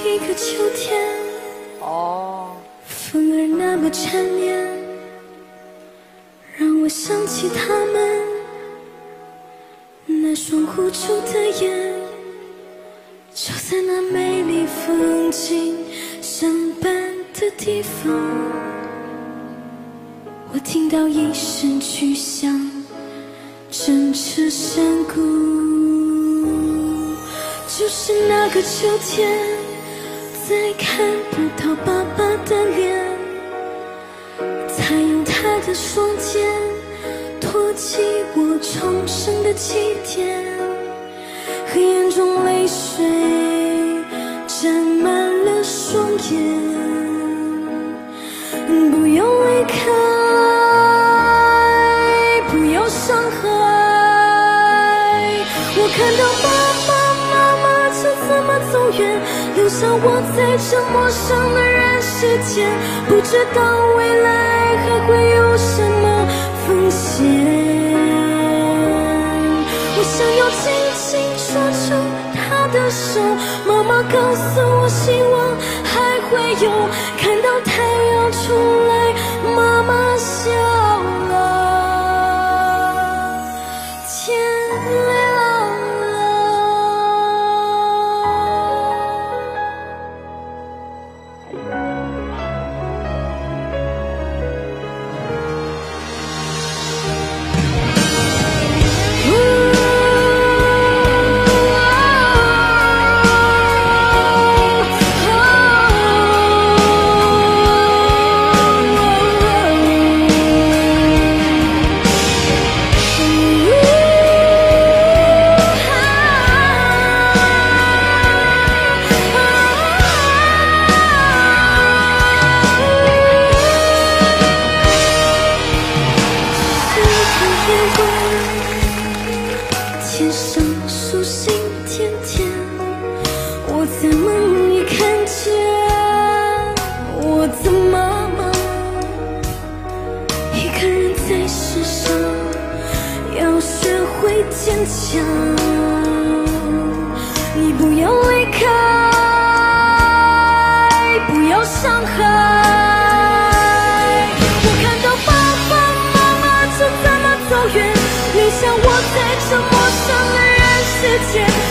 一个秋天，风儿那么缠绵，让我想起他们那双无助的眼。就在那美丽风景相伴的地方，我听到一声巨响，震彻山谷。就是那个秋天，再看不到爸爸的脸，他用他的双肩托起我重生的起点，黑眼中泪水沾满了双眼。不要离开，不要伤害，我看到爸爸妈妈就这么走远，留下我在这陌生的人世间，不知道未来还会有什么风险。我想要紧紧抓住他的手，妈妈告诉我希望还会有，看到太阳出来，妈妈笑了，天亮了。天上数星点点，我在梦里看见我的妈妈，一个人在世上要学会坚强。你不要离开，不要伤害，我看到爸爸妈妈就这么走远，留下我在这陌生的人世间。